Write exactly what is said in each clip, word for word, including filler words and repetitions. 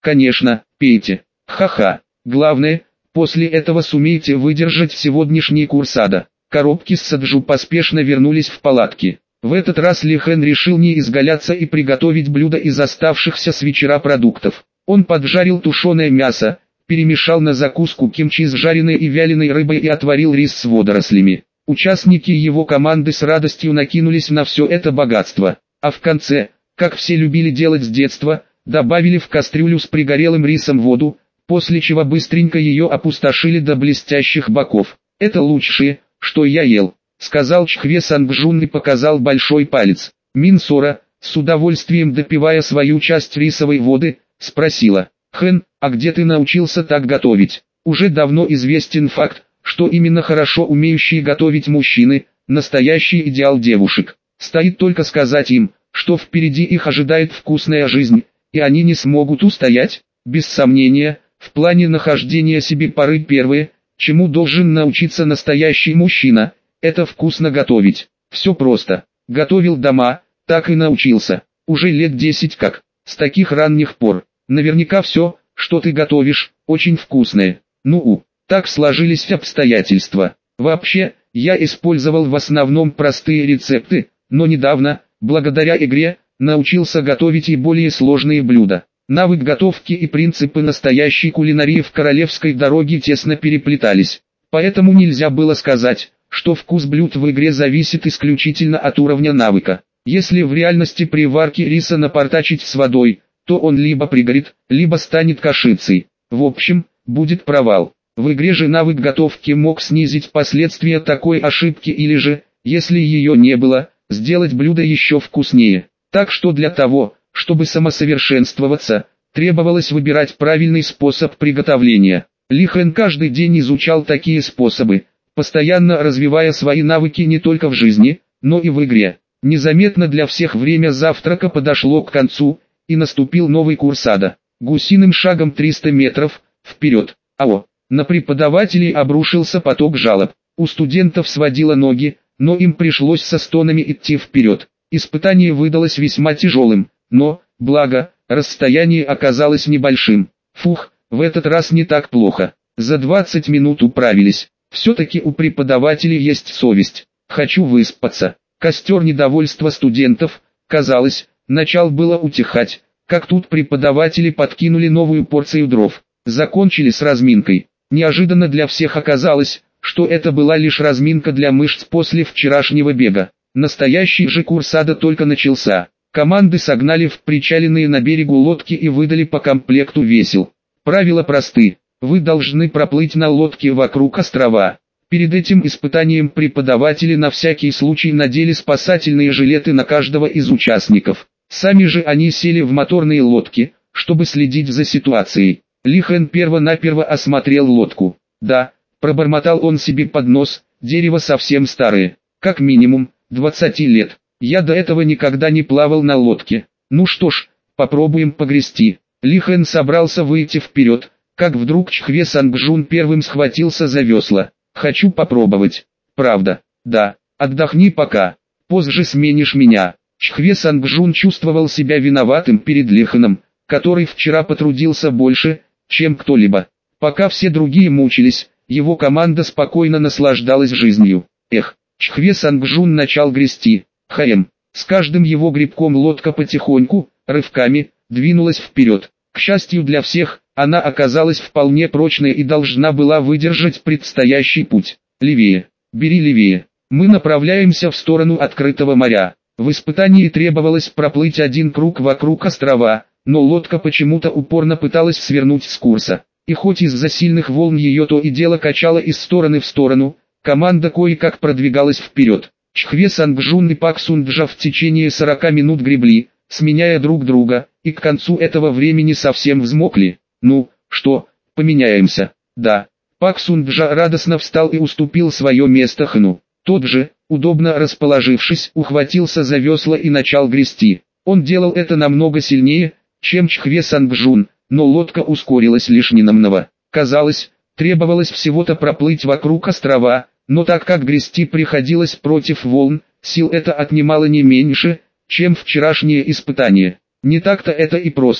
конечно, пейте. Ха-ха. Главное, после этого сумейте выдержать сегодняшний курс ада. Коробки с саджу поспешно вернулись в палатки. В этот раз Ли Хэн решил не изгаляться и приготовить блюдо из оставшихся с вечера продуктов. Он поджарил тушеное мясо, перемешал на закуску кимчи с жареной и вяленой рыбой и отварил рис с водорослями. Участники его команды с радостью накинулись на все это богатство. А в конце, как все любили делать с детства, добавили в кастрюлю с пригорелым рисом воду, после чего быстренько ее опустошили до блестящих боков. «Это лучшее, что я ел», — сказал Чхве Сангжун и показал большой палец. Минсора, с удовольствием допивая свою часть рисовой воды, спросила: «Хэн, а где ты научился так готовить?» Уже давно известен факт, что именно хорошо умеющие готовить мужчины – настоящий идеал девушек. Стоит только сказать им, что впереди их ожидает вкусная жизнь, и они не смогут устоять. Без сомнения, в плане нахождения себе пары первое, чему должен научиться настоящий мужчина, это вкусно готовить. Все просто. Готовил дома, так и научился. Уже лет десять как. С таких ранних пор. Наверняка все, что ты готовишь, очень вкусное. Ну-у, так сложились обстоятельства. Вообще, я использовал в основном простые рецепты, но недавно, благодаря игре, научился готовить и более сложные блюда. Навык готовки и принципы настоящей кулинарии в королевской дороге тесно переплетались. Поэтому нельзя было сказать, что вкус блюд в игре зависит исключительно от уровня навыка. Если в реальности при варке риса напортачить с водой, то он либо пригорит, либо станет кашицей. В общем, будет провал. В игре же навык готовки мог снизить последствия такой ошибки или же, если ее не было, сделать блюдо еще вкуснее. Так что для того, чтобы самосовершенствоваться, требовалось выбирать правильный способ приготовления. Ли Хэн каждый день изучал такие способы, постоянно развивая свои навыки не только в жизни, но и в игре. Незаметно для всех время завтрака подошло к концу, и наступил новый курс ада. Гусиным шагом триста метров, вперед. Ао! На преподавателей обрушился поток жалоб. У студентов сводило ноги, но им пришлось со стонами идти вперед. Испытание выдалось весьма тяжелым, но, благо, расстояние оказалось небольшим. Фух, в этот раз не так плохо. За двадцать минут управились. Все-таки у преподавателей есть совесть. Хочу выспаться. Костер недовольства студентов, казалось, начал было утихать, как тут преподаватели подкинули новую порцию дров. Закончили с разминкой. Неожиданно для всех оказалось, что это была лишь разминка для мышц после вчерашнего бега. Настоящий же курс ада только начался. Команды согнали в причаленные на берегу лодки и выдали по комплекту весел. Правила просты. Вы должны проплыть на лодке вокруг острова. Перед этим испытанием преподаватели на всякий случай надели спасательные жилеты на каждого из участников. Сами же они сели в моторные лодки, чтобы следить за ситуацией. Ли Хэн перво-наперво осмотрел лодку. Да, пробормотал он себе под нос, дерево совсем старое, как минимум, двадцать лет. Я до этого никогда не плавал на лодке. Ну что ж, попробуем погрести. Ли Хэн собрался выйти вперед, как вдруг Чхве Сангжун первым схватился за весла. Хочу попробовать. Правда? Да. Отдохни пока. Позже сменишь меня. Чхве Сангжун чувствовал себя виноватым перед Ли Хэном, который вчера потрудился больше, чем кто-либо. Пока все другие мучились, его команда спокойно наслаждалась жизнью. Эх, Чхве Сангжун начал грести. Хэм. С каждым его грибком лодка потихоньку, рывками, двинулась вперед. К счастью для всех, она оказалась вполне прочной и должна была выдержать предстоящий путь. Левее. Бери левее. Мы направляемся в сторону открытого моря. В испытании требовалось проплыть один круг вокруг острова, но лодка почему-то упорно пыталась свернуть с курса. И хоть из-за сильных волн ее то и дело качало из стороны в сторону, команда кое-как продвигалась вперед. Чхве Сангжун и Пак Сунджа в течение сорока минут гребли, сменяя друг друга, и к концу этого времени совсем взмокли. Ну, что, поменяемся? Да. Пак Сунджа радостно встал и уступил свое место Хэну. Тот же, удобно расположившись, ухватился за весла и начал грести. Он делал это намного сильнее, чем Чхве Сангжун, но лодка ускорилась лишь ненамного. Казалось, требовалось всего-то проплыть вокруг острова, но так как грести приходилось против волн, сил это отнимало не меньше, чем вчерашнее испытание. Не так-то это и просто.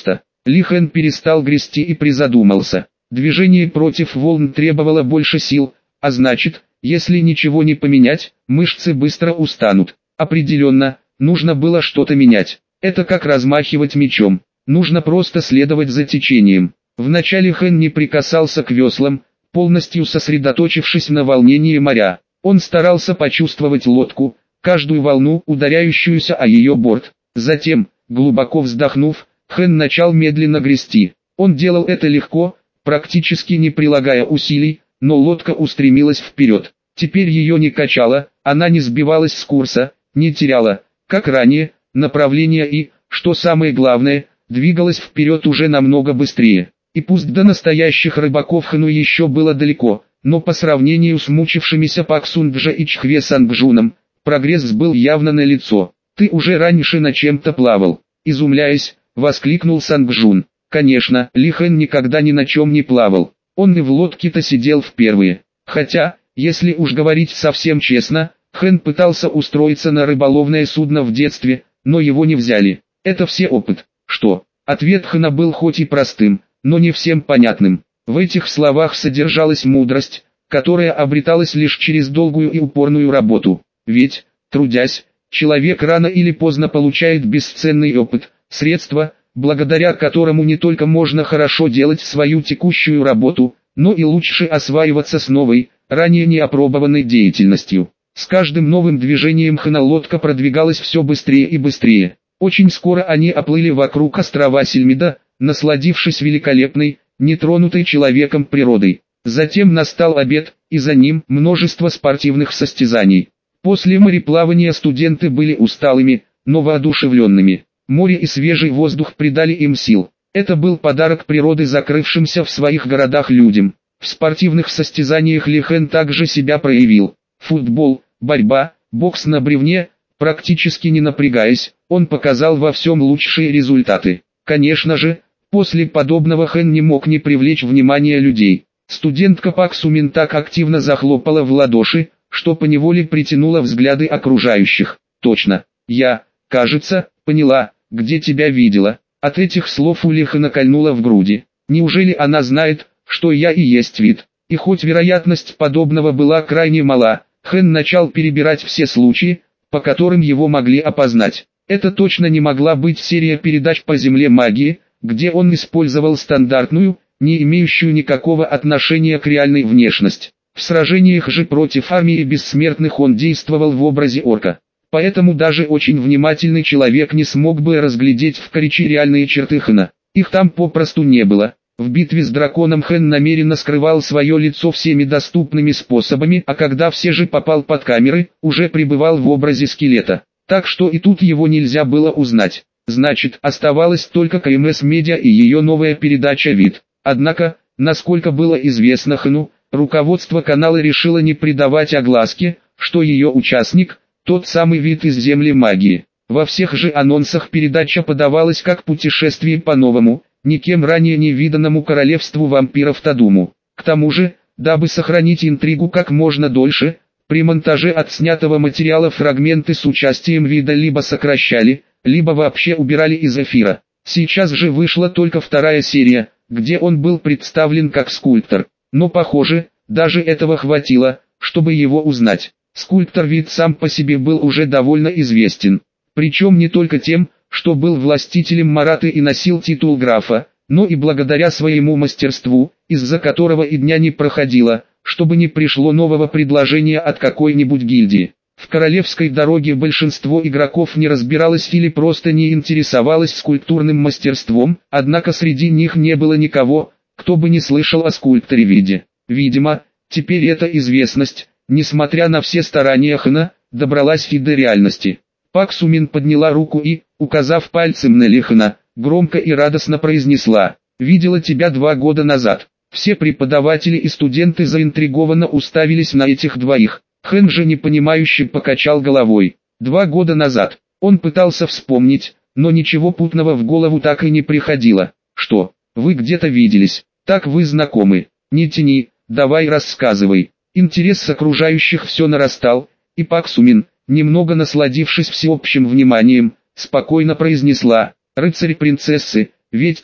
Ли Хэн перестал грести и призадумался. Движение против волн требовало больше сил, а значит, если ничего не поменять, мышцы быстро устанут. Определенно, нужно было что-то менять. Это как размахивать мечом. Нужно просто следовать за течением. Вначале Хэн не прикасался к веслам, полностью сосредоточившись на волнении моря. Он старался почувствовать лодку, каждую волну, ударяющуюся о ее борт. Затем, глубоко вздохнув, Хэн начал медленно грести. Он делал это легко, практически не прилагая усилий, но лодка устремилась вперед. Теперь ее не качало, она не сбивалась с курса, не теряла, как ранее, направление и, что самое главное, двигалась вперед уже намного быстрее. И пусть до настоящих рыбаков Хэну еще было далеко, но по сравнению с мучившимися Пак Сунджа и Чхве Сангжуном, прогресс был явно налицо. «Ты уже раньше на чем-то плавал», — изумляясь, воскликнул Сангжун. Конечно, Ли Хэн никогда ни на чем не плавал. Он и в лодке-то сидел впервые. Хотя, если уж говорить совсем честно, Хэн пытался устроиться на рыболовное судно в детстве, но его не взяли. Это все опыт. Что? Ответ Хэна был хоть и простым, но не всем понятным. В этих словах содержалась мудрость, которая обреталась лишь через долгую и упорную работу. Ведь, трудясь, человек рано или поздно получает бесценный опыт, средства, благодаря которому не только можно хорошо делать свою текущую работу, но и лучше осваиваться с новой, ранее не опробованной деятельностью. С каждым новым движением Хэна лодка продвигалась все быстрее и быстрее. Очень скоро они оплыли вокруг острова Сильмида, насладившись великолепной, нетронутой человеком природой. Затем настал обед, и за ним множество спортивных состязаний. После мореплавания студенты были усталыми, но воодушевленными. Море и свежий воздух придали им сил. Это был подарок природы закрывшимся в своих городах людям. В спортивных состязаниях Ли Хэн также себя проявил. Футбол, борьба, бокс на бревне, практически не напрягаясь, он показал во всем лучшие результаты. Конечно же, после подобного Хэн не мог не привлечь внимание людей. Студентка Пак Сумин так активно захлопала в ладоши, что поневоле притянула взгляды окружающих. «Точно, я, кажется, поняла, где тебя видела». От этих слов у Ли Хэна кольнуло в груди. Неужели она знает, что я и есть вид? И хоть вероятность подобного была крайне мала, Хэн начал перебирать все случаи, по которым его могли опознать. Это точно не могла быть серия передач по земле магии, где он использовал стандартную, не имеющую никакого отношения к реальной внешности. В сражениях же против армии бессмертных он действовал в образе орка. Поэтому даже очень внимательный человек не смог бы разглядеть в Коричи реальные черты Хэна. Их там попросту не было. В битве с драконом Хэн намеренно скрывал свое лицо всеми доступными способами, а когда все же попал под камеры, уже пребывал в образе скелета. Так что и тут его нельзя было узнать. Значит, оставалось только КМС Медиа и ее новая передача «Вид». Однако, насколько было известно Хэну, руководство канала решило не придавать огласке, что ее участник – тот самый вид из земли магии. Во всех же анонсах передача подавалась как путешествие по новому, никем ранее не виданному королевству вампиров Тадуму. К тому же, дабы сохранить интригу как можно дольше, при монтаже отснятого материала фрагменты с участием вида либо сокращали, либо вообще убирали из эфира. Сейчас же вышла только вторая серия, где он был представлен как скульптор. Но похоже, даже этого хватило, чтобы его узнать. Скульптор вид сам по себе был уже довольно известен. Причем не только тем, что был властителем Мараты и носил титул графа, но и благодаря своему мастерству, из-за которого и дня не проходило, чтобы не пришло нового предложения от какой-нибудь гильдии. В королевской дороге большинство игроков не разбиралось или просто не интересовалось скульптурным мастерством, однако среди них не было никого, кто бы не слышал о скульпторе Виде. Видимо, теперь эта известность, несмотря на все старания Хэна, добралась и до реальности. Пак Сумин подняла руку и, указав пальцем на Ли Хэна, громко и радостно произнесла: «Видела тебя два года назад». Все преподаватели и студенты заинтригованно уставились на этих двоих. Хэн же непонимающе покачал головой. Два года назад. Он пытался вспомнить, но ничего путного в голову так и не приходило. «Что, вы где-то виделись? Так вы знакомы? Не тяни, давай рассказывай». Интерес окружающих все нарастал, и Пак Сумин, немного насладившись всеобщим вниманием, спокойно произнесла: «Рыцарь принцессы, ведь так?»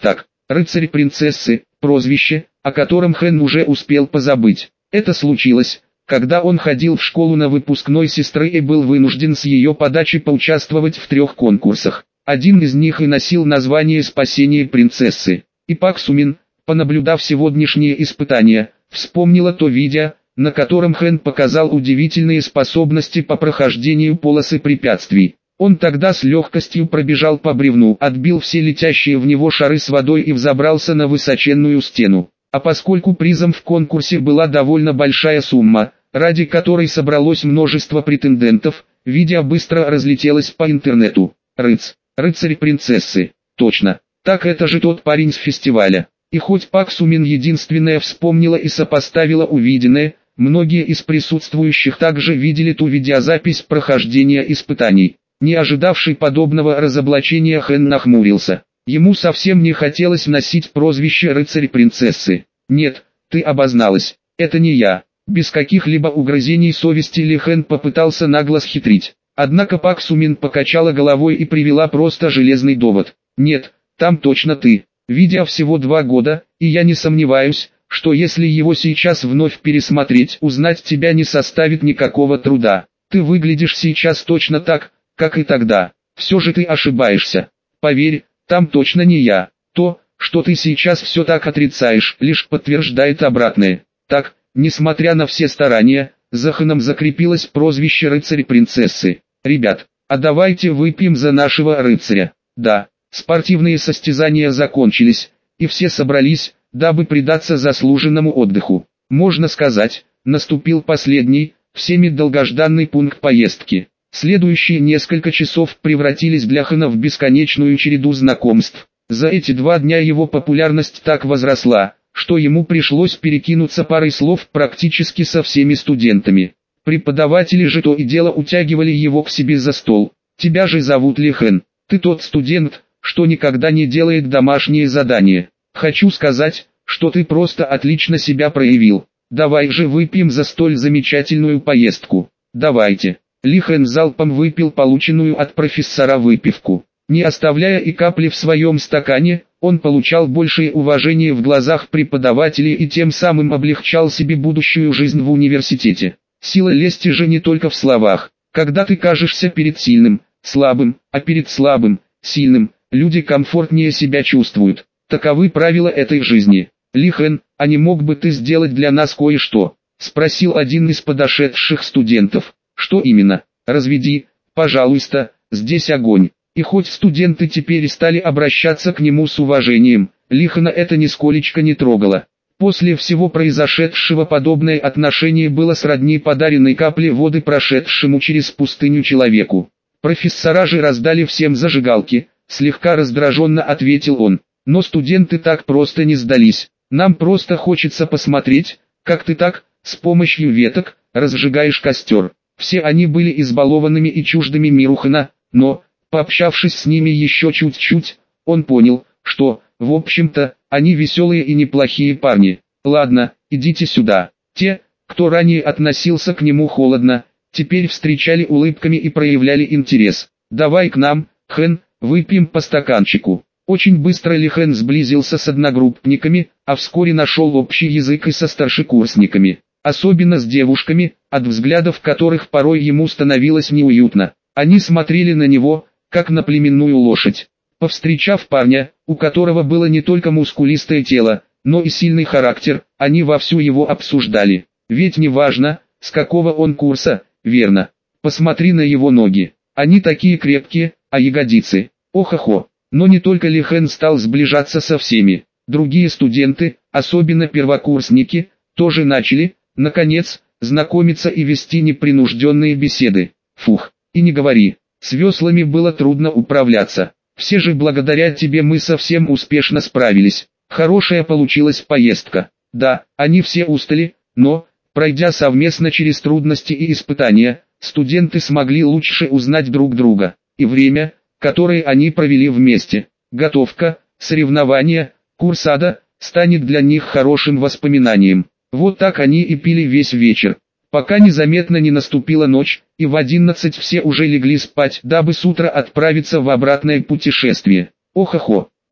Рыцарь-принцессы, прозвище, о котором Хэн уже успел позабыть. Это случилось, когда он ходил в школу на выпускной сестры и был вынужден с ее подачи поучаствовать в трех конкурсах. Один из них и носил название «Спасение принцессы». И Пак Сумин, понаблюдав сегодняшние испытания, вспомнила то видео, на котором Хэн показал удивительные способности по прохождению полосы препятствий. Он тогда с легкостью пробежал по бревну, отбил все летящие в него шары с водой и взобрался на высоченную стену. А поскольку призом в конкурсе была довольно большая сумма, ради которой собралось множество претендентов, видео быстро разлетелось по интернету. Рыц, рыцарь-принцессы, точно, так это же тот парень с фестиваля. И хоть Пак Сумин единственная вспомнила и сопоставила увиденное, многие из присутствующих также видели ту видеозапись прохождения испытаний. Не ожидавший подобного разоблачения Хэн нахмурился. Ему совсем не хотелось носить прозвище рыцарь-принцессы. «Нет, ты обозналась, это не я». Без каких-либо угрызений совести Ли Хэн попытался нагло схитрить. Однако Пак Сумин покачала головой и привела просто железный довод. «Нет, там точно ты. Видео всего два года, и я не сомневаюсь, что если его сейчас вновь пересмотреть, узнать тебя не составит никакого труда. Ты выглядишь сейчас точно так, как и тогда. Все же ты ошибаешься. Поверь, там точно не я. То, что ты сейчас все так отрицаешь, лишь подтверждает обратное». Так, несмотря на все старания, за Хэном закрепилось прозвище рыцарь-принцессы. «Ребят, а давайте выпьем за нашего рыцаря». Да, спортивные состязания закончились, и все собрались, дабы предаться заслуженному отдыху. Можно сказать, наступил последний, всеми долгожданный пункт поездки. Следующие несколько часов превратились для Хэна в бесконечную череду знакомств. За эти два дня его популярность так возросла, что ему пришлось перекинуться парой слов практически со всеми студентами. Преподаватели же то и дело утягивали его к себе за стол. «Тебя же зовут Ли Хэн. Ты тот студент, что никогда не делает домашние задания. Хочу сказать, что ты просто отлично себя проявил. Давай же выпьем за столь замечательную поездку». «Давайте». Ли Хэн залпом выпил полученную от профессора выпивку. Не оставляя и капли в своем стакане, он получал большее уважение в глазах преподавателей и тем самым облегчал себе будущую жизнь в университете. Сила лести же не только в словах. Когда ты кажешься перед сильным, слабым, а перед слабым, сильным, люди комфортнее себя чувствуют. Таковы правила этой жизни. «Ли Хэн, а не мог бы ты сделать для нас кое-что?» — спросил один из подошедших студентов. «Что именно? Разведи, пожалуйста, здесь огонь». И хоть студенты теперь стали обращаться к нему с уважением, Ли Хэна это нисколечко не трогало. После всего произошедшего подобное отношение было сродни подаренной капле воды прошедшему через пустыню человеку. «Профессора же раздали всем зажигалки», — слегка раздраженно ответил он. «Но студенты так просто не сдались. Нам просто хочется посмотреть, как ты так, с помощью веток, разжигаешь костер». Все они были избалованными и чуждыми миру Хэна, но, пообщавшись с ними еще чуть-чуть, он понял, что, в общем-то, они веселые и неплохие парни. «Ладно, идите сюда». Те, кто ранее относился к нему холодно, теперь встречали улыбками и проявляли интерес. «Давай к нам, Хэн, выпьем по стаканчику». Очень быстро Ли Хэн сблизился с одногруппниками, а вскоре нашел общий язык и со старшекурсниками. Особенно с девушками, от взглядов которых порой ему становилось неуютно. Они смотрели на него, как на племенную лошадь. Повстречав парня, у которого было не только мускулистое тело, но и сильный характер, они вовсю его обсуждали. Ведь не важно, с какого он курса, верно. Посмотри на его ноги. Они такие крепкие, а ягодицы. Ох-охо. Но не только Ли Хэн стал сближаться со всеми. Другие студенты, особенно первокурсники, тоже начали, наконец, знакомиться и вести непринужденные беседы. Фух, и не говори, с веслами было трудно управляться. Все же благодаря тебе мы совсем успешно справились. Хорошая получилась поездка. Да, они все устали, но, пройдя совместно через трудности и испытания, студенты смогли лучше узнать друг друга. И время, которое они провели вместе, готовка, соревнования, курсада, станет для них хорошим воспоминанием. Вот так они и пили весь вечер, пока незаметно не наступила ночь, и в одиннадцать все уже легли спать, дабы с утра отправиться в обратное путешествие. Ох-охо,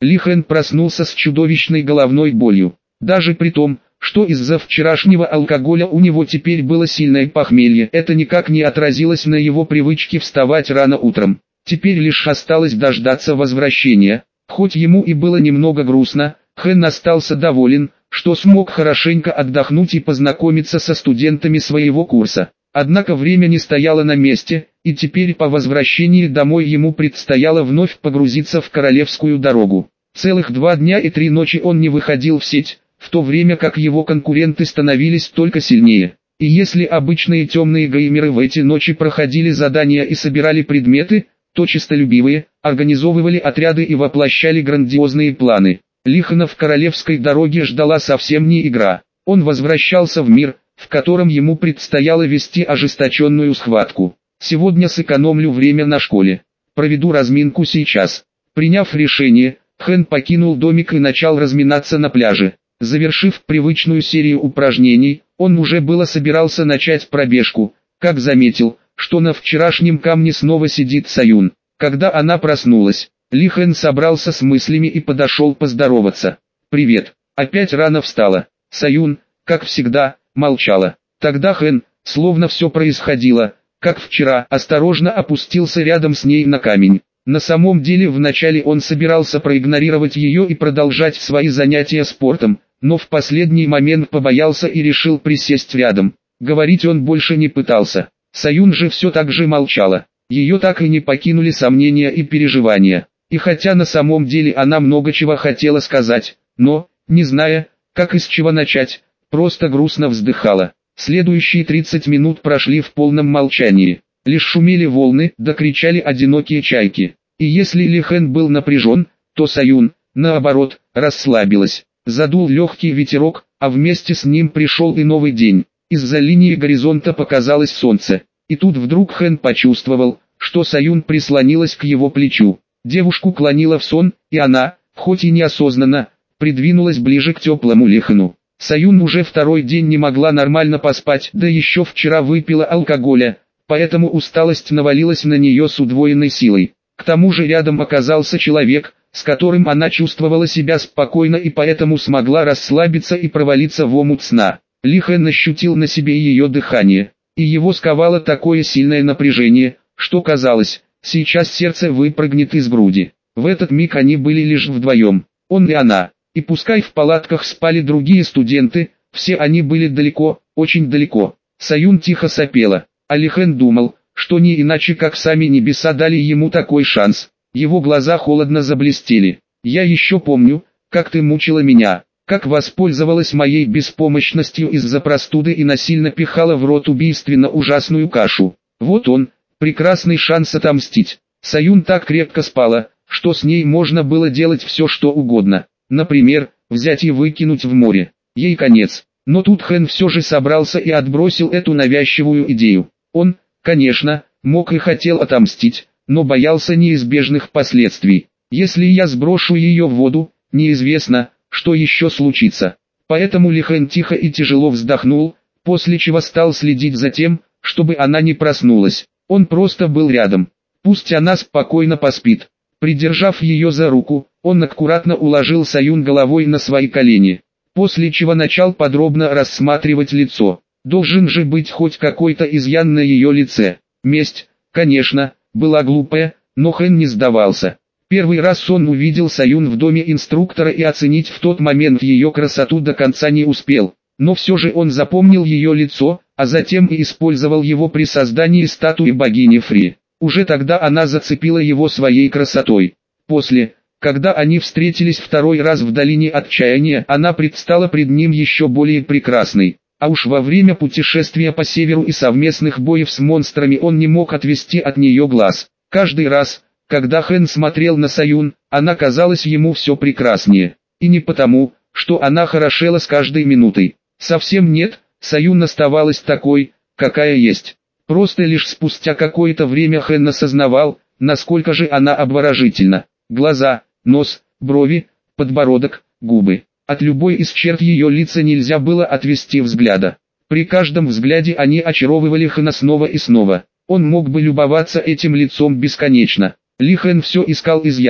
Ли Хэн проснулся с чудовищной головной болью. Даже при том, что из-за вчерашнего алкоголя у него теперь было сильное похмелье, это никак не отразилось на его привычке вставать рано утром. Теперь лишь осталось дождаться возвращения. Хоть ему и было немного грустно, Хэн остался доволен, что смог хорошенько отдохнуть и познакомиться со студентами своего курса. Однако время не стояло на месте, и теперь по возвращении домой ему предстояло вновь погрузиться в королевскую дорогу. Целых два дня и три ночи он не выходил в сеть, в то время как его конкуренты становились только сильнее. И если обычные темные геймеры в эти ночи проходили задания и собирали предметы, то честолюбивые организовывали отряды и воплощали грандиозные планы. Ли Хэна в королевской дороге ждала совсем не игра. Он возвращался в мир, в котором ему предстояло вести ожесточенную схватку. Сегодня сэкономлю время на школе. Проведу разминку сейчас. Приняв решение, Хэн покинул домик и начал разминаться на пляже. Завершив привычную серию упражнений, он уже было собирался начать пробежку, как заметил, что на вчерашнем камне снова сидит Саюн. Когда она проснулась, Ли Хэн собрался с мыслями и подошел поздороваться. «Привет, опять рано встала». Саюн, как всегда, молчала. Тогда Хэн, словно все происходило, как вчера, осторожно опустился рядом с ней на камень. На самом деле вначале он собирался проигнорировать ее и продолжать свои занятия спортом, но в последний момент побоялся и решил присесть рядом. Говорить он больше не пытался. Саюн же все так же молчала. Ее так и не покинули сомнения и переживания. И хотя на самом деле она много чего хотела сказать, но, не зная, как и с чего начать, просто грустно вздыхала. Следующие тридцать минут прошли в полном молчании. Лишь шумели волны, да кричали одинокие чайки. И если Ли Хэн был напряжен, то Саюн, наоборот, расслабилась. Задул легкий ветерок, а вместе с ним пришел и новый день. Из-за линии горизонта показалось солнце. И тут вдруг Хэн почувствовал, что Саюн прислонилась к его плечу. Девушку клонило в сон, и она, хоть и неосознанно, придвинулась ближе к теплому Ли Хэну. Саюн уже второй день не могла нормально поспать, да еще вчера выпила алкоголя, поэтому усталость навалилась на нее с удвоенной силой. К тому же рядом оказался человек, с которым она чувствовала себя спокойно и поэтому смогла расслабиться и провалиться в омут сна. Ли Хэн ощутил на себе ее дыхание, и его сковало такое сильное напряжение, что казалось, сейчас сердце выпрыгнет из груди. В этот миг они были лишь вдвоем, он и она. И пускай в палатках спали другие студенты, все они были далеко, очень далеко. Саюн тихо сопела, а Ли Хэн думал, что не иначе как сами небеса дали ему такой шанс. Его глаза холодно заблестели. «Я еще помню, как ты мучила меня, как воспользовалась моей беспомощностью из-за простуды и насильно пихала в рот убийственно ужасную кашу. Вот он, прекрасный шанс отомстить». Саюн так крепко спала, что с ней можно было делать все что угодно. Например, взять и выкинуть в море. Ей конец. Но тут Хэн все же собрался и отбросил эту навязчивую идею. Он, конечно, мог и хотел отомстить, но боялся неизбежных последствий. Если я сброшу ее в воду, неизвестно, что еще случится. Поэтому Ли Хэн тихо и тяжело вздохнул, после чего стал следить за тем, чтобы она не проснулась. Он просто был рядом. Пусть она спокойно поспит. Придержав ее за руку, он аккуратно уложил Саюн головой на свои колени, после чего начал подробно рассматривать лицо. Должен же быть хоть какой-то изъян на ее лице. Месть, конечно, была глупая, но Хэн не сдавался. Первый раз он увидел Саюн в доме инструктора и оценить в тот момент ее красоту до конца не успел. Но все же он запомнил ее лицо, а затем и использовал его при создании статуи богини Фри. Уже тогда она зацепила его своей красотой. После, когда они встретились второй раз в долине отчаяния, она предстала пред ним еще более прекрасной. А уж во время путешествия по северу и совместных боев с монстрами он не мог отвести от нее глаз. Каждый раз, когда Хэн смотрел на Саюн, она казалась ему все прекраснее. И не потому, что она хорошела с каждой минутой. Совсем нет, Саюн оставалась такой, какая есть. Просто лишь спустя какое-то время Хэн осознавал, насколько же она обворожительна. Глаза, нос, брови, подбородок, губы. От любой из черт ее лица нельзя было отвести взгляда. При каждом взгляде они очаровывали Хэна снова и снова. Он мог бы любоваться этим лицом бесконечно. Ли Хэн все искал изъян,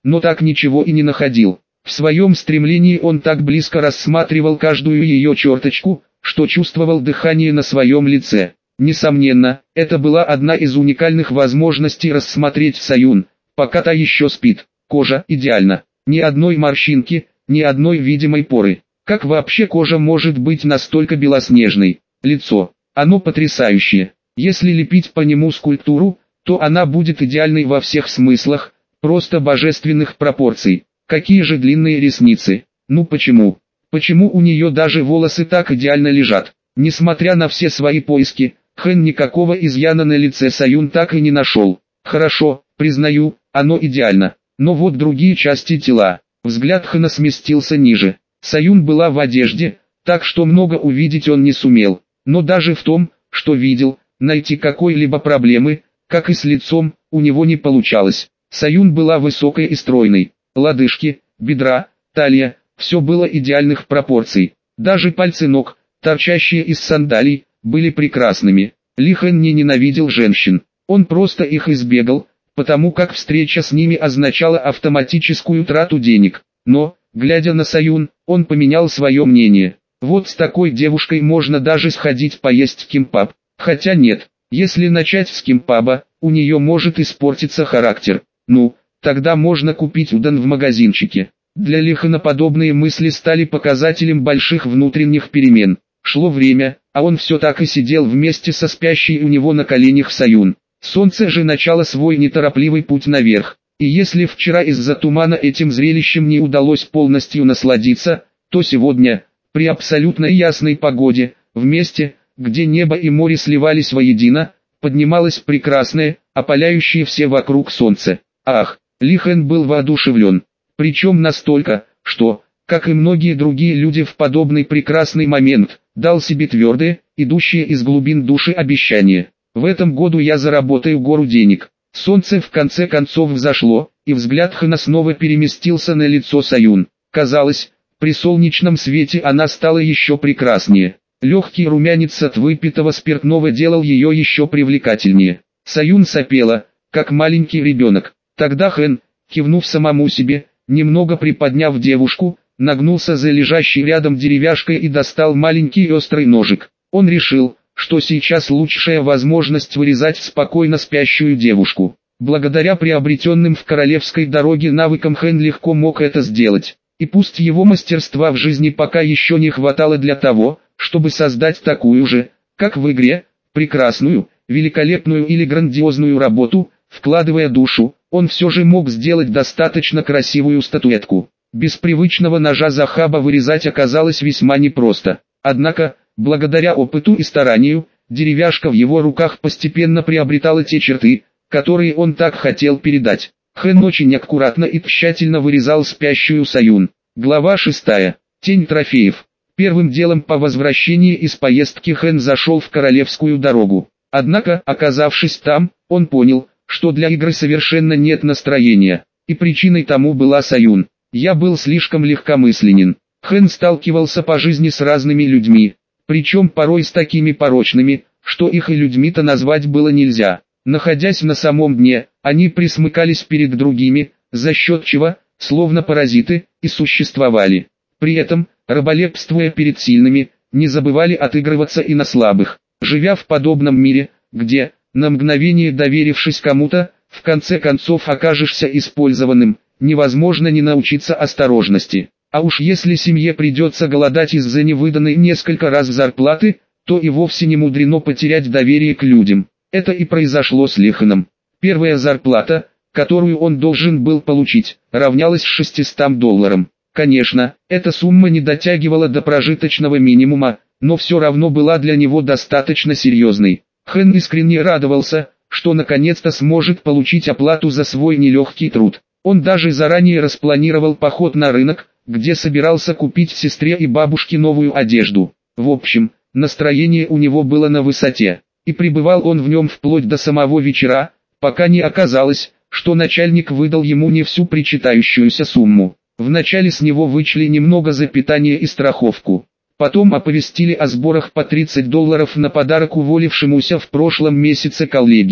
но так ничего и не находил. В своем стремлении он так близко рассматривал каждую ее черточку, что чувствовал дыхание на своем лице. Несомненно, это была одна из уникальных возможностей рассмотреть Саюн, пока та еще спит. Кожа идеальна, ни одной морщинки, ни одной видимой поры. Как вообще кожа может быть настолько белоснежной? Лицо, оно потрясающее. Если лепить по нему скульптуру, то она будет идеальной во всех смыслах, просто божественных пропорций. Какие же длинные ресницы. Ну почему? Почему у нее даже волосы так идеально лежат? Несмотря на все свои поиски, Хэн никакого изъяна на лице Саюн так и не нашел. Хорошо, признаю, оно идеально. Но вот другие части тела. Взгляд Хэна сместился ниже. Саюн была в одежде, так что много увидеть он не сумел. Но даже в том, что видел, найти какой-либо проблемы, как и с лицом, у него не получалось. Саюн была высокой и стройной. Лодыжки, бедра, талия, все было идеальных пропорций. Даже пальцы ног, торчащие из сандалий, были прекрасными. Ли Хэн не ненавидел женщин. Он просто их избегал, потому как встреча с ними означала автоматическую трату денег. Но, глядя на Саюн, он поменял свое мнение. Вот с такой девушкой можно даже сходить поесть кимпаб. Хотя нет, если начать с кимпаба, у нее может испортиться характер. Ну, тогда можно купить удон в магазинчике. Для Ли Хэна подобные мысли стали показателем больших внутренних перемен. Шло время, а он все так и сидел вместе со спящей у него на коленях Саюн. Солнце же начало свой неторопливый путь наверх. И если вчера из-за тумана этим зрелищем не удалось полностью насладиться, то сегодня, при абсолютно ясной погоде, в месте, где небо и море сливались воедино, поднималось прекрасное, опаляющее все вокруг солнце. Ах, Ли Хэн был воодушевлен. Причем настолько, что, как и многие другие люди в подобный прекрасный момент, дал себе твердое, идущее из глубин души обещание. В этом году я заработаю гору денег. Солнце в конце концов взошло, и взгляд Хэна снова переместился на лицо Саюн. Казалось, при солнечном свете она стала еще прекраснее. Легкий румянец от выпитого спиртного делал ее еще привлекательнее. Саюн сопела, как маленький ребенок. Тогда Хэн, кивнув самому себе, немного приподняв девушку, нагнулся за лежащей рядом деревяшкой и достал маленький острый ножик. Он решил, что сейчас лучшая возможность вырезать спокойно спящую девушку. Благодаря приобретенным в королевской дороге навыкам Хэн легко мог это сделать. И пусть его мастерства в жизни пока еще не хватало для того, чтобы создать такую же, как в игре, прекрасную, великолепную или грандиозную работу, вкладывая душу, он все же мог сделать достаточно красивую статуэтку. Без привычного ножа Захаба вырезать оказалось весьма непросто. Однако, благодаря опыту и старанию, деревяшка в его руках постепенно приобретала те черты, которые он так хотел передать. Хэн очень аккуратно и тщательно вырезал спящую Саюн. Глава шестая. Тень трофеев. Первым делом по возвращении из поездки Хэн зашел в королевскую дорогу. Однако, оказавшись там, он понял, что для игры совершенно нет настроения. И причиной тому была Саюн. Я был слишком легкомысленен. Хэн сталкивался по жизни с разными людьми, причем порой с такими порочными, что их и людьми-то назвать было нельзя. Находясь на самом дне, они присмыкались перед другими, за счет чего, словно паразиты, и существовали. При этом, раболепствуя перед сильными, не забывали отыгрываться и на слабых. Живя в подобном мире, где, на мгновение доверившись кому-то, в конце концов окажешься использованным, невозможно не научиться осторожности. А уж если семье придется голодать из-за невыданной несколько раз зарплаты, то и вовсе не мудрено потерять доверие к людям. Это и произошло с Ли Хэном. Первая зарплата, которую он должен был получить, равнялась шестистам долларам. Конечно, эта сумма не дотягивала до прожиточного минимума, но все равно была для него достаточно серьезной. Хэн искренне радовался, что наконец-то сможет получить оплату за свой нелегкий труд. Он даже заранее распланировал поход на рынок, где собирался купить сестре и бабушке новую одежду. В общем, настроение у него было на высоте, и пребывал он в нем вплоть до самого вечера, пока не оказалось, что начальник выдал ему не всю причитающуюся сумму. Вначале с него вычли немного за питание и страховку. Потом оповестили о сборах по тридцать долларов на подарок уволившемуся в прошлом месяце коллеге.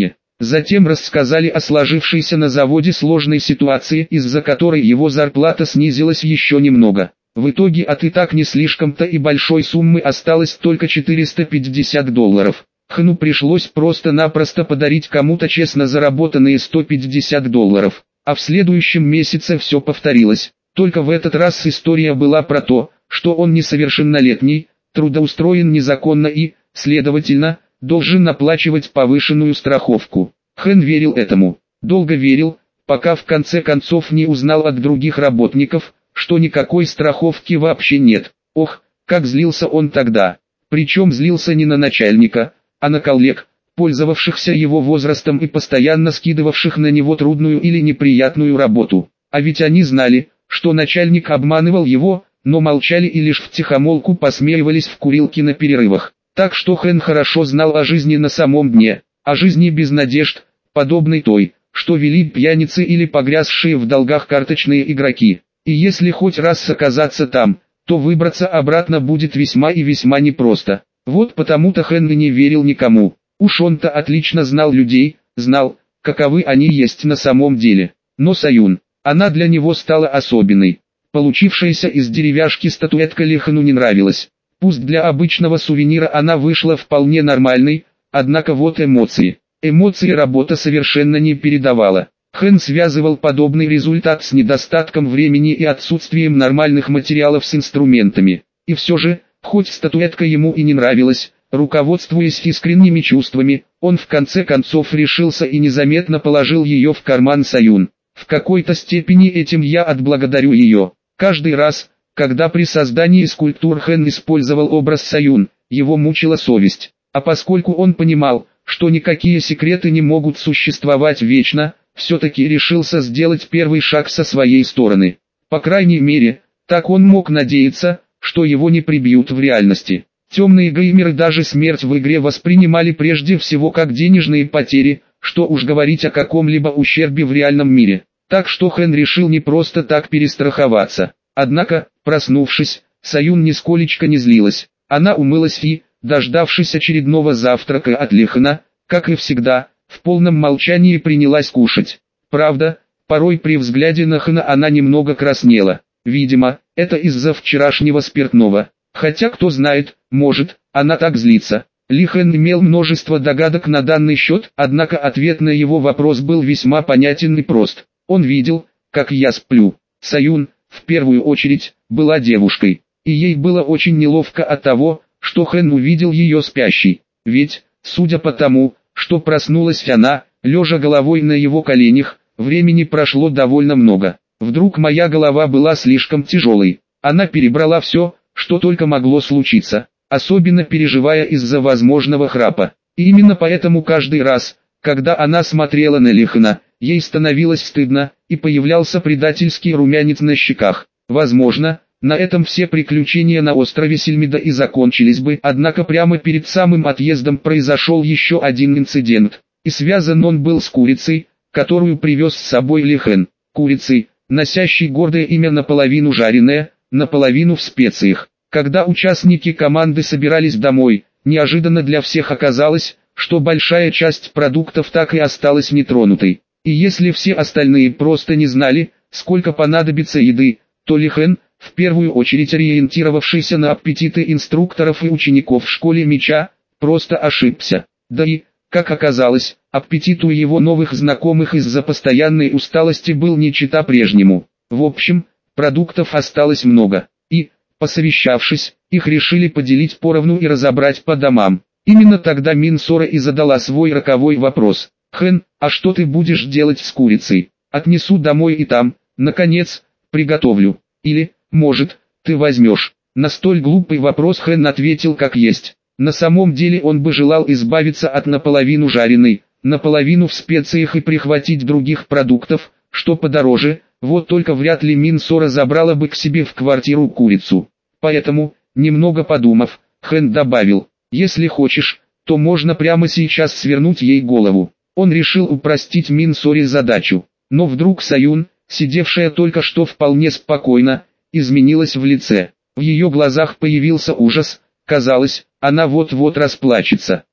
Затем рассказали о сложившейся на заводе сложной ситуации, из-за которой его зарплата снизилась еще немного. В итоге от и так не слишком-то и большой суммы осталось только четыреста пятьдесят долларов. Хну пришлось просто-напросто подарить кому-то честно заработанные сто пятьдесят долларов. А в следующем месяце все повторилось. Только в этот раз история была про то, что он несовершеннолетний, трудоустроен незаконно и, следовательно, должен оплачивать повышенную страховку. Хэн верил этому. Долго верил, пока в конце концов не узнал от других работников, что никакой страховки вообще нет. Ох, как злился он тогда. Причем злился не на начальника, а на коллег, пользовавшихся его возрастом и постоянно скидывавших на него трудную или неприятную работу. А ведь они знали, что начальник обманывал его, но молчали и лишь втихомолку посмеивались в курилке на перерывах. Так что Хэн хорошо знал о жизни на самом дне, о жизни без надежд, подобной той, что вели пьяницы или погрязшие в долгах карточные игроки. И если хоть раз оказаться там, то выбраться обратно будет весьма и весьма непросто. Вот потому-то Хэн и не верил никому. Уж он-то отлично знал людей, знал, каковы они есть на самом деле. Но Саюн, она для него стала особенной. Получившаяся из деревяшки статуэтка Ли Хэну не нравилась. Пусть для обычного сувенира она вышла вполне нормальной, однако вот эмоции. Эмоции работа совершенно не передавала. Хэн связывал подобный результат с недостатком времени и отсутствием нормальных материалов с инструментами. И все же, хоть статуэтка ему и не нравилась, руководствуясь искренними чувствами, он в конце концов решился и незаметно положил ее в карман Саюн. В какой-то степени этим я отблагодарю ее. Каждый раз, когда при создании скульптур Хэн использовал образ Саюн, его мучила совесть. А поскольку он понимал, что никакие секреты не могут существовать вечно, все-таки решился сделать первый шаг со своей стороны. По крайней мере, так он мог надеяться, что его не прибьют в реальности. Темные геймеры даже смерть в игре воспринимали прежде всего как денежные потери, что уж говорить о каком-либо ущербе в реальном мире. Так что Хэн решил не просто так перестраховаться. Однако, проснувшись, Саюн нисколечко не злилась. Она умылась и, дождавшись очередного завтрака от Ли Хэна, как и всегда, в полном молчании принялась кушать. Правда, порой при взгляде на Хэна она немного краснела. Видимо, это из-за вчерашнего спиртного. Хотя кто знает, может, она так злится. Ли Хэн имел множество догадок на данный счет, однако ответ на его вопрос был весьма понятен и прост. Он видел, как я сплю. Саюн, в первую очередь, была девушкой, и ей было очень неловко от того, что Хэн увидел ее спящей. Ведь, судя по тому, что проснулась она, лежа головой на его коленях, времени прошло довольно много. Вдруг моя голова была слишком тяжелой. Она перебрала все, что только могло случиться, особенно переживая из-за возможного храпа. И именно поэтому каждый раз, когда она смотрела на Ли Хэна, ей становилось стыдно, и появлялся предательский румянец на щеках. Возможно, на этом все приключения на острове Сельмида и закончились бы, однако прямо перед самым отъездом произошел еще один инцидент, и связан он был с курицей, которую привез с собой Ли Хэн. Курицей, носящей гордое имя наполовину жареная, наполовину в специях. Когда участники команды собирались домой, неожиданно для всех оказалось, что большая часть продуктов так и осталась нетронутой. И если все остальные просто не знали, сколько понадобится еды, то Ли Хэн, в первую очередь ориентировавшийся на аппетиты инструкторов и учеников в школе меча, просто ошибся. Да и, как оказалось, аппетит у его новых знакомых из-за постоянной усталости был не чета прежнему. В общем, продуктов осталось много, и, посовещавшись, их решили поделить поровну и разобрать по домам. Именно тогда Мин Сора и задала свой роковой вопрос. «Хэн, а что ты будешь делать с курицей? Отнесу домой и там, наконец, приготовлю. Или, может, ты возьмешь?» На столь глупый вопрос Хэн ответил как есть. На самом деле он бы желал избавиться от наполовину жареной, наполовину в специях и прихватить других продуктов, что подороже, вот только вряд ли Мин Сора забрала бы к себе в квартиру курицу. Поэтому, немного подумав, Хэн добавил: «Если хочешь, то можно прямо сейчас свернуть ей голову». Он решил упростить Мин Соре задачу. Но вдруг Саюн, сидевшая только что вполне спокойно, изменилась в лице. В ее глазах появился ужас, казалось, она вот-вот расплачется.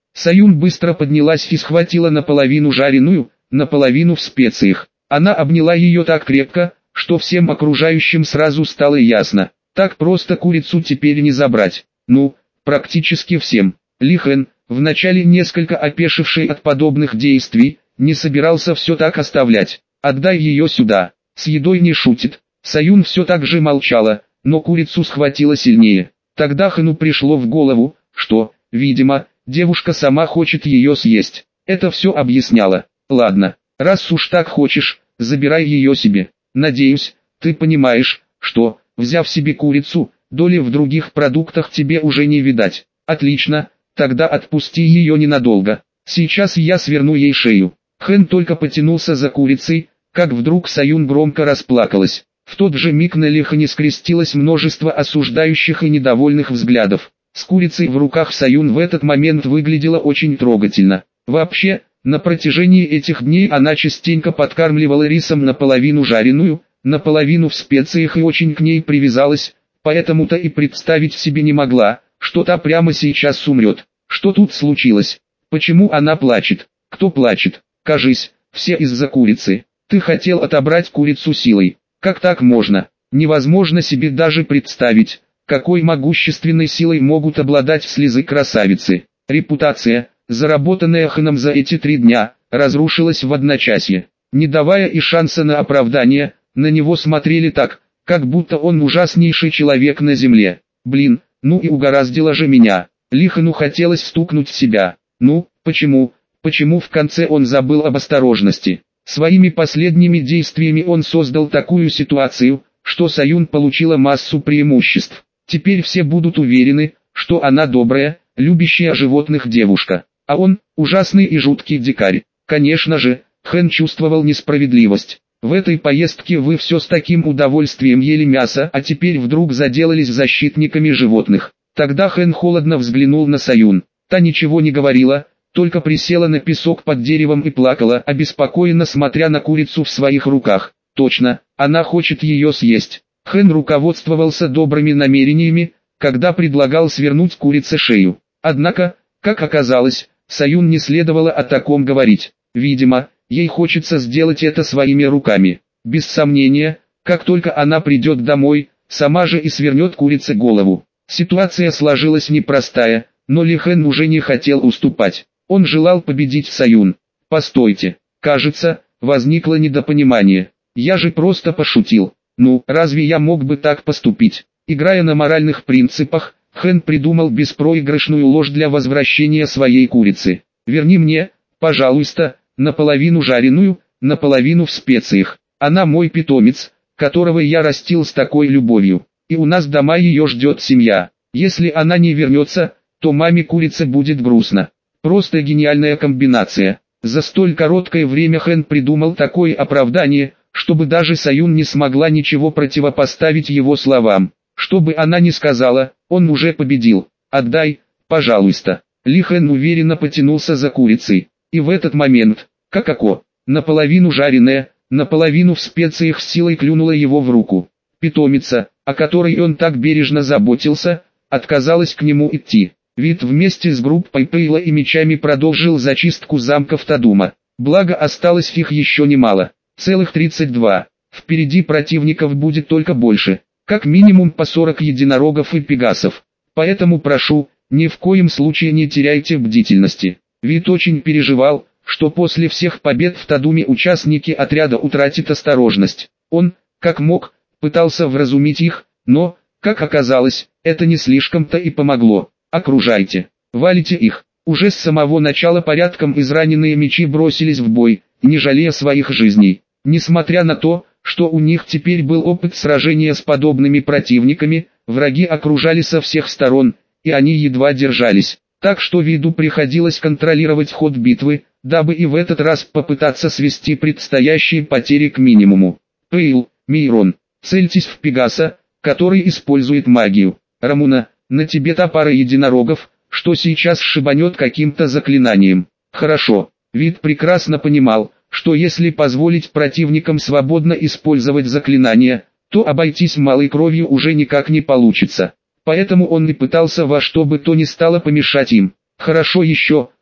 Саюн быстро поднялась и схватила наполовину жареную, наполовину в специях. Она обняла ее так крепко, что всем окружающим сразу стало ясно. Так просто курицу теперь не забрать. Ну, практически всем. Ли Хэн, вначале несколько опешивший от подобных действий, не собирался все так оставлять. «Отдай ее сюда, с едой не шутит». Саюн все так же молчала, но курицу схватила сильнее. Тогда Хэну пришло в голову, что, видимо, девушка сама хочет ее съесть. Это все объясняло. «Ладно, раз уж так хочешь, забирай ее себе. Надеюсь, ты понимаешь, что, взяв себе курицу, доли в других продуктах тебе уже не видать. Отлично, тогда отпусти ее ненадолго. Сейчас я сверну ей шею». Хэн только потянулся за курицей, как вдруг Саюн громко расплакалась. В тот же миг на Ли Хэне скрестилось множество осуждающих и недовольных взглядов. С курицей в руках Саюн в этот момент выглядела очень трогательно. Вообще, на протяжении этих дней она частенько подкармливала рисом наполовину жареную, наполовину в специях и очень к ней привязалась, поэтому-то и представить себе не могла, что та прямо сейчас умрет. Что тут случилось? Почему она плачет? Кто плачет? Кажись, все из-за курицы. Ты хотел отобрать курицу силой. Как так можно? Невозможно себе даже представить, какой могущественной силой могут обладать слезы красавицы. Репутация, заработанная Хэном за эти три дня, разрушилась в одночасье. Не давая и шанса на оправдание, на него смотрели так, как будто он ужаснейший человек на земле. Блин, ну и угораздило же меня. Ли Хэну хотелось стукнуть в себя. Ну, почему? Почему в конце он забыл об осторожности? Своими последними действиями он создал такую ситуацию, что Саюн получила массу преимуществ. Теперь все будут уверены, что она добрая, любящая животных девушка, а он – ужасный и жуткий дикарь. Конечно же, Хэн чувствовал несправедливость. В этой поездке вы все с таким удовольствием ели мясо, а теперь вдруг заделались защитниками животных. Тогда Хэн холодно взглянул на Саюн. Та ничего не говорила, только присела на песок под деревом и плакала, обеспокоенно смотря на курицу в своих руках. Точно, она хочет ее съесть. Хэн руководствовался добрыми намерениями, когда предлагал свернуть курице шею. Однако, как оказалось, Саюн не следовало о таком говорить. Видимо, ей хочется сделать это своими руками. Без сомнения, как только она придет домой, сама же и свернет курице голову. Ситуация сложилась непростая, но Ли Хэн уже не хотел уступать. Он желал победить Саюн. «Постойте, кажется, возникло недопонимание. Я же просто пошутил. Ну, разве я мог бы так поступить?» Играя на моральных принципах, Хэн придумал беспроигрышную ложь для возвращения своей курицы. «Верни мне, пожалуйста, наполовину жареную, наполовину в специях. Она мой питомец, которого я растил с такой любовью. И у нас дома ее ждет семья. Если она не вернется, то маме курице будет грустно». Просто гениальная комбинация. За столь короткое время Хэн придумал такое оправдание, чтобы даже Саюн не смогла ничего противопоставить его словам. Что бы она ни сказала, он уже победил. «Отдай, пожалуйста». Ли Хэн уверенно потянулся за курицей. И в этот момент, как око, наполовину жареная, наполовину в специях с силой клюнула его в руку. Питомица, о которой он так бережно заботился, отказалась к нему идти. Вид вместе с группой Пейла и мечами продолжил зачистку замков Тадума. Благо осталось их еще немало. Целых тридцать два. Впереди противников будет только больше. Как минимум по сорок единорогов и пегасов. Поэтому прошу, ни в коем случае не теряйте бдительности. Вид очень переживал, что после всех побед в Тадуме участники отряда утратят осторожность. Он, как мог, пытался вразумить их, но, как оказалось, это не слишком-то и помогло. «Окружайте, валите их». Уже с самого начала порядком израненные мечи бросились в бой, не жалея своих жизней. Несмотря на то, что у них теперь был опыт сражения с подобными противниками, враги окружали со всех сторон, и они едва держались. Так что Виду приходилось контролировать ход битвы, дабы и в этот раз попытаться свести предстоящие потери к минимуму. Пейл, Мейрон, цельтесь в Пегаса, который использует магию. Рамуна, на тебе та пара единорогов, что сейчас шибанет каким-то заклинанием. Хорошо. Вид прекрасно понимал, что если позволить противникам свободно использовать заклинания, то обойтись малой кровью уже никак не получится. Поэтому он и пытался во что бы то ни стало помешать им. Хорошо еще,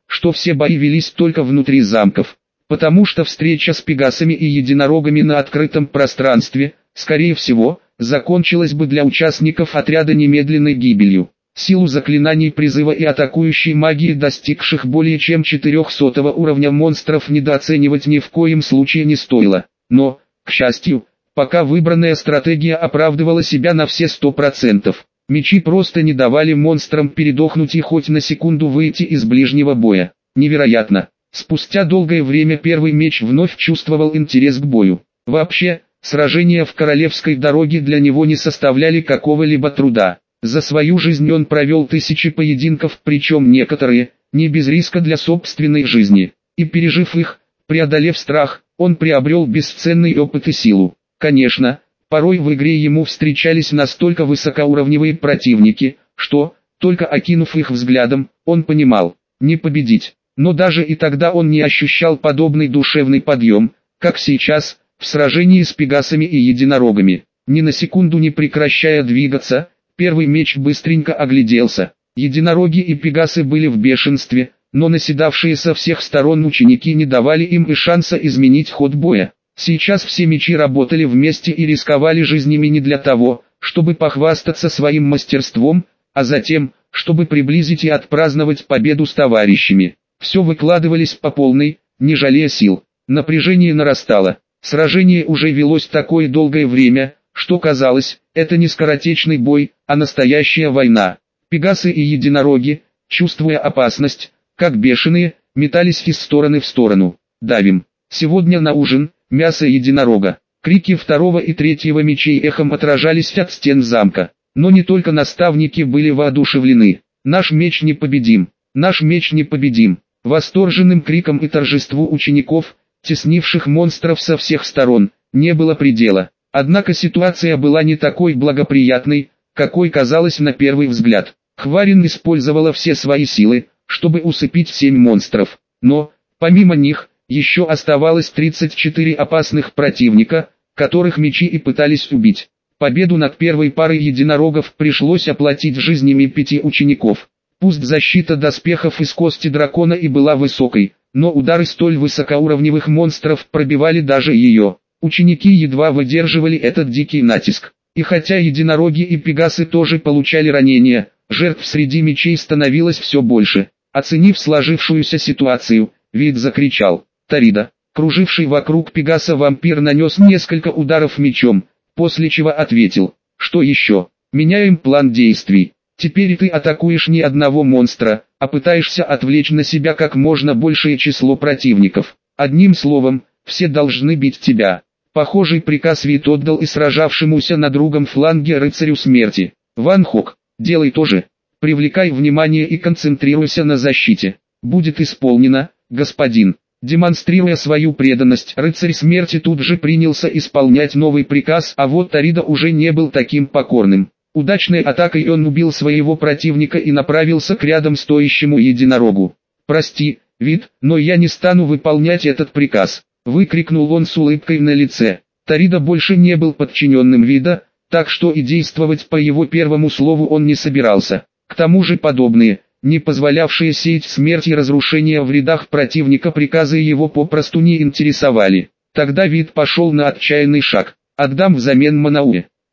что все бои велись только внутри замков, потому что встреча с пегасами и единорогами на открытом пространстве, скорее всего, закончилась бы для участников отряда немедленной гибелью. Силу заклинаний призыва и атакующей магии достигших более чем четырехсотого уровня монстров недооценивать ни в коем случае не стоило. Но, к счастью, пока выбранная стратегия оправдывала себя на все сто процентов. Мечи просто не давали монстрам передохнуть и хоть на секунду выйти из ближнего боя. Невероятно! Спустя долгое время первый меч вновь чувствовал интерес к бою. Вообще, сражения в Королевской дороге для него не составляли какого-либо труда. За свою жизнь он провел тысячи поединков, причем некоторые, не без риска для собственной жизни. И пережив их, преодолев страх, он приобрел бесценный опыт и силу. Конечно, порой в игре ему встречались настолько высокоуровневые противники, что, только окинув их взглядом, он понимал, не победить. Но даже и тогда он не ощущал подобный душевный подъем, как сейчас, в сражении с пегасами и единорогами. Ни на секунду не прекращая двигаться, первый меч быстренько огляделся. Единороги и пегасы были в бешенстве, но наседавшие со всех сторон ученики не давали им и шанса изменить ход боя. Сейчас все мечи работали вместе и рисковали жизнями не для того, чтобы похвастаться своим мастерством, а затем, чтобы приблизить и отпраздновать победу с товарищами. Все выкладывались по полной, не жалея сил. Напряжение нарастало. Сражение уже велось такое долгое время, что казалось, это не скоротечный бой, а настоящая война. Пегасы и единороги, чувствуя опасность, как бешеные, метались из стороны в сторону. «Давим! Сегодня на ужин, мясо единорога!» Крики второго и третьего мечей эхом отражались от стен замка. Но не только наставники были воодушевлены. «Наш меч непобедим! Наш меч непобедим!» Восторженным криком и торжеству учеников, теснивших монстров со всех сторон, не было предела. Однако ситуация была не такой благоприятной, какой казалось на первый взгляд. Хварин использовала все свои силы, чтобы усыпить семь монстров. Но, помимо них, еще оставалось тридцать четыре опасных противника, которых мечи и пытались убить. Победу над первой парой единорогов пришлось оплатить жизнями пяти учеников. Пусть защита доспехов из кости дракона и была высокой, но удары столь высокоуровневых монстров пробивали даже ее. Ученики едва выдерживали этот дикий натиск. И хотя единороги и пегасы тоже получали ранения, жертв среди мечей становилось все больше. Оценив сложившуюся ситуацию, Вид закричал. Тарида, круживший вокруг пегаса вампир, нанес несколько ударов мечом, после чего ответил. Что еще? Меняем план действий. Теперь ты атакуешь не одного монстра, а пытаешься отвлечь на себя как можно большее число противников. Одним словом, все должны бить тебя. Похожий приказ Вид отдал и сражавшемуся на другом фланге рыцарю смерти. Ван Хок, делай то же. Привлекай внимание и концентрируйся на защите. Будет исполнено, господин. Демонстрируя свою преданность, рыцарь смерти тут же принялся исполнять новый приказ, а вот Тарида уже не был таким покорным. Удачной атакой он убил своего противника и направился к рядом стоящему единорогу. «Прости, Вид, но я не стану выполнять этот приказ», — выкрикнул он с улыбкой на лице. Тарида больше не был подчиненным Вида, так что и действовать по его первому слову он не собирался. К тому же подобные, не позволявшие сеять смерть и разрушение в рядах противника приказы его попросту не интересовали. Тогда Вид пошел на отчаянный шаг. «Отдам взамен Манауэ».